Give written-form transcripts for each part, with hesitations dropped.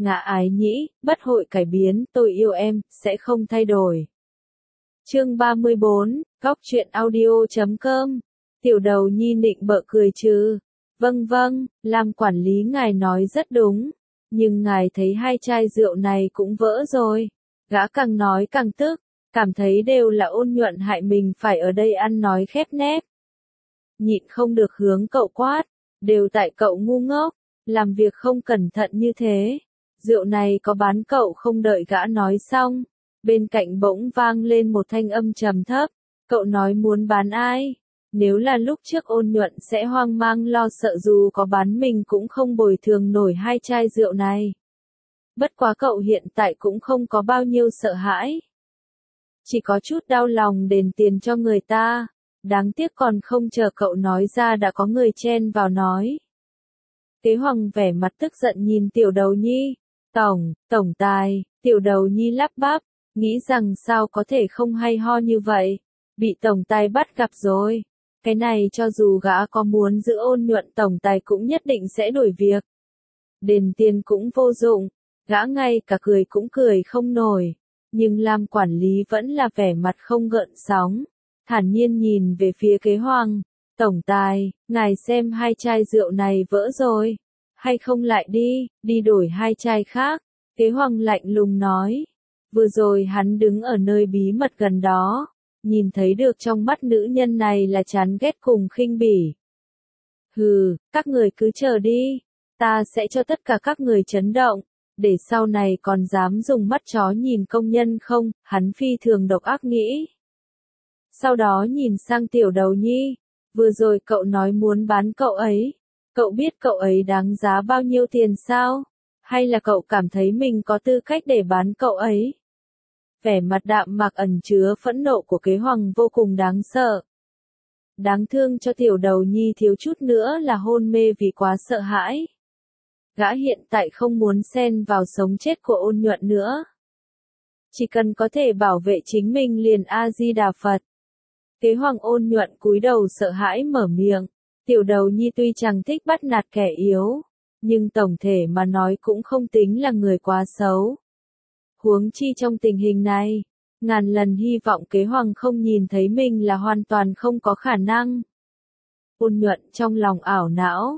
ngã ái nhĩ, bất hội cải biến, tôi yêu em, sẽ không thay đổi. Chương 34, Góc truyện audio.com. Tiểu đầu nhi nịnh bợ cười trừ. Vâng vâng, Lam quản lý ngài nói rất đúng. Nhưng ngài thấy hai chai rượu này cũng vỡ rồi. Gã càng nói càng tức, cảm thấy đều là Ôn Nhuận hại mình phải ở đây ăn nói khép nép. Nhịn không được hướng cậu quát, đều tại cậu ngu ngốc, làm việc không cẩn thận như thế. Rượu này có bán cậu không. Đợi gã nói xong, bên cạnh bỗng vang lên một thanh âm trầm thấp, cậu nói muốn bán ai? Nếu là lúc trước Ôn Nhuận sẽ hoang mang lo sợ, dù có bán mình cũng không bồi thường nổi hai chai rượu này. Bất quá cậu hiện tại cũng không có bao nhiêu sợ hãi. Chỉ có chút đau lòng đền tiền cho người ta. Đáng tiếc còn không chờ cậu nói ra đã có người chen vào nói. Tế Hoàng vẻ mặt tức giận nhìn Tiểu Đầu Nhi. Tổng tài, Tiểu Đầu Nhi lắp bắp, nghĩ rằng sao có thể không hay ho như vậy. Bị tổng tài bắt gặp rồi. Cái này cho dù gã có muốn giữ Ôn Nhuận, tổng tài cũng nhất định sẽ đuổi việc. Đền tiền cũng vô dụng, gã ngay cả cười cũng cười không nổi. Nhưng Lam quản lý vẫn là vẻ mặt không gợn sóng, thản nhiên nhìn về phía Kế Hoàng. Tổng tài, ngài xem hai chai rượu này vỡ rồi, hay không lại đi đổi hai chai khác. Kế Hoàng lạnh lùng nói. Vừa rồi hắn đứng ở nơi bí mật gần đó, nhìn thấy được trong mắt nữ nhân này là chán ghét cùng khinh bỉ. Hừ, các người cứ chờ đi, ta sẽ cho tất cả các người chấn động, để sau này còn dám dùng mắt chó nhìn công nhân không. Hắn phi thường độc ác nghĩ. Sau đó nhìn sang Tiểu Đầu Nhi, vừa rồi cậu nói muốn bán cậu ấy, cậu biết cậu ấy đáng giá bao nhiêu tiền sao? Hay là cậu cảm thấy mình có tư cách để bán cậu ấy? Vẻ mặt đạm mạc ẩn chứa phẫn nộ của Kế Hoàng vô cùng đáng sợ. Đáng thương cho Tiểu Đầu Nhi thiếu chút nữa là hôn mê vì quá sợ hãi. Gã hiện tại không muốn xen vào sống chết của Ôn Nhuận nữa. Chỉ cần có thể bảo vệ chính mình liền A-di-đà Phật. Kế Hoàng. Ôn Nhuận cúi đầu sợ hãi mở miệng. Tiểu Đầu Nhi tuy chẳng thích bắt nạt kẻ yếu, nhưng tổng thể mà nói cũng không tính là người quá xấu. Huống chi trong tình hình này, ngàn lần hy vọng Kế Hoàng không nhìn thấy mình là hoàn toàn không có khả năng. Ôn Nhuận trong lòng ảo não.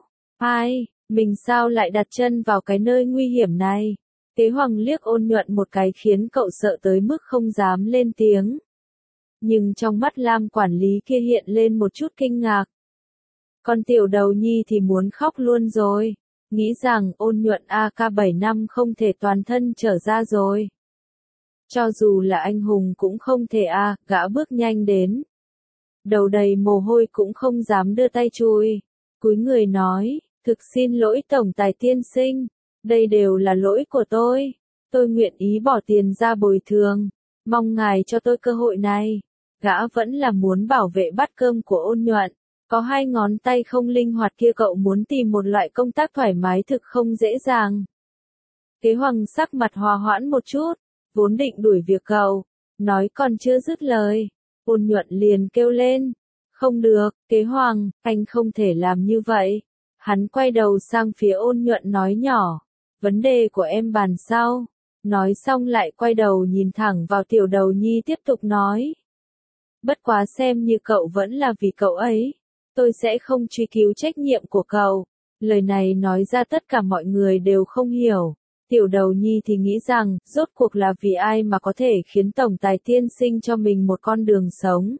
Mình sao lại đặt chân vào cái nơi nguy hiểm này? Kế Hoàng liếc Ôn Nhuận một cái khiến cậu sợ tới mức không dám lên tiếng. Nhưng trong mắt Lam quản lý kia hiện lên một chút kinh ngạc. Còn Tiểu Đầu Nhi thì muốn khóc luôn rồi. Nghĩ rằng Ôn Nhuận AK7 năm không thể toàn thân trở ra rồi. Cho dù là anh hùng cũng không thể gã bước nhanh đến. Đầu đầy mồ hôi cũng không dám đưa tay chùi. Cúi người nói, thực xin lỗi tổng tài tiên sinh, đây đều là lỗi của tôi nguyện ý bỏ tiền ra bồi thường, mong ngài cho tôi cơ hội này. Gã vẫn là muốn bảo vệ bát cơm của Ôn Nhuận, có hai ngón tay không linh hoạt kia cậu muốn tìm một loại công tác thoải mái thực không dễ dàng. Kế Hoàng sắc mặt hòa hoãn một chút, vốn định đuổi việc cậu, nói còn chưa dứt lời, Ôn Nhuận liền kêu lên, không được, Kế Hoàng, anh không thể làm như vậy. Hắn quay đầu sang phía Ôn Nhuận nói nhỏ, vấn đề của em bàn sau. Nói xong lại quay đầu nhìn thẳng vào Tiểu Đầu Nhi tiếp tục nói. Bất quá xem như cậu vẫn là vì cậu ấy, tôi sẽ không truy cứu trách nhiệm của cậu. Lời này nói ra tất cả mọi người đều không hiểu. Tiểu Đầu Nhi thì nghĩ rằng, rốt cuộc là vì ai mà có thể khiến tổng tài tiên sinh cho mình một con đường sống.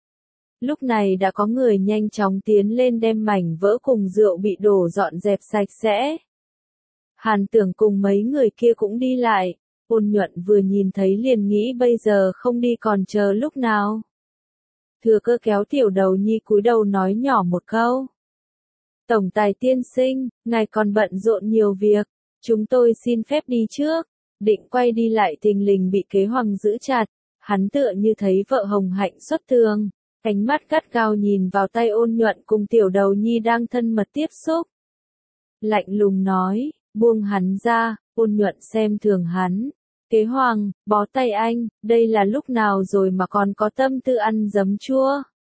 Lúc này đã có người nhanh chóng tiến lên đem mảnh vỡ cùng rượu bị đổ dọn dẹp sạch sẽ. Hàn Tưởng cùng mấy người kia cũng đi lại. Ôn Nhuận vừa nhìn thấy liền nghĩ bây giờ không đi còn chờ lúc nào. Thừa cơ kéo Tiểu Đầu Nhi cúi đầu nói nhỏ một câu. Tổng tài tiên sinh, ngài còn bận rộn nhiều việc, chúng tôi xin phép đi trước. Định quay đi lại thình lình bị Kế Hoàng giữ chặt, hắn tựa như thấy vợ Hồng Hạnh xuất tường, ánh mắt gắt gao nhìn vào tay Ôn Nhuận cùng Tiểu Đầu Nhi đang thân mật tiếp xúc. Lạnh lùng nói, buông hắn ra. Ôn Nhuận xem thường hắn. Kế Hoàng, bó tay anh, đây là lúc nào rồi mà còn có tâm tư ăn giấm chua?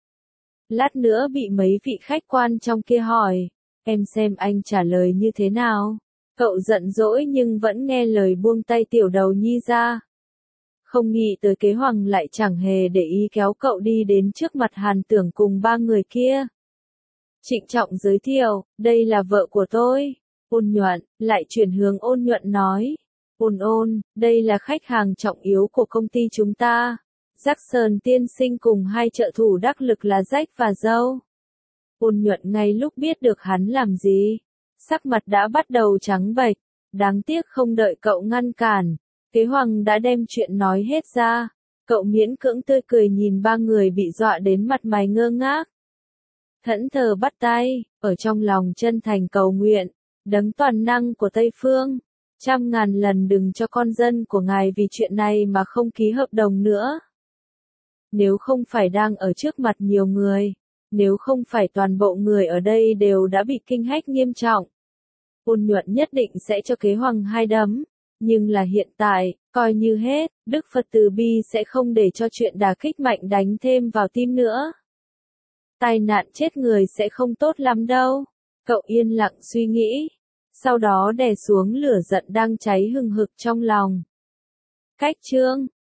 Lát nữa bị mấy vị khách quan trong kia hỏi, em xem anh trả lời như thế nào? Cậu giận dỗi nhưng vẫn nghe lời buông tay Tiểu Đầu Nhi ra. Không nghĩ tới Kế Hoằng lại chẳng hề để ý kéo cậu đi đến trước mặt Hàn Tưởng cùng ba người kia. Trịnh trọng giới thiệu, đây là vợ của tôi. Ôn Nhuận, lại chuyển hướng Ôn Nhuận nói. Ôn, đây là khách hàng trọng yếu của công ty chúng ta. Jackson tiên sinh cùng hai trợ thủ đắc lực là Jack và Joe. Ôn Nhuận ngay lúc biết được hắn làm gì, sắc mặt đã bắt đầu trắng bệch, đáng tiếc không đợi cậu ngăn cản, Kế Hoằng đã đem chuyện nói hết ra, cậu miễn cưỡng tươi cười nhìn ba người bị dọa đến mặt mày ngơ ngác. Thẫn thờ bắt tay, ở trong lòng chân thành cầu nguyện, đấng toàn năng của Tây Phương, 100.000 lần đừng cho con dân của ngài vì chuyện này mà không ký hợp đồng nữa. Nếu không phải đang ở trước mặt nhiều người, nếu không phải toàn bộ người ở đây đều đã bị kinh hách nghiêm trọng, Ôn Nhuận nhất định sẽ cho Kế Hoằng 2 đấm, nhưng là hiện tại, coi như hết, Đức Phật Từ Bi sẽ không để cho chuyện đả kích mạnh đánh thêm vào tim nữa. Tai nạn chết người sẽ không tốt lắm đâu, cậu yên lặng suy nghĩ, sau đó đè xuống lửa giận đang cháy hừng hực trong lòng. Cách chương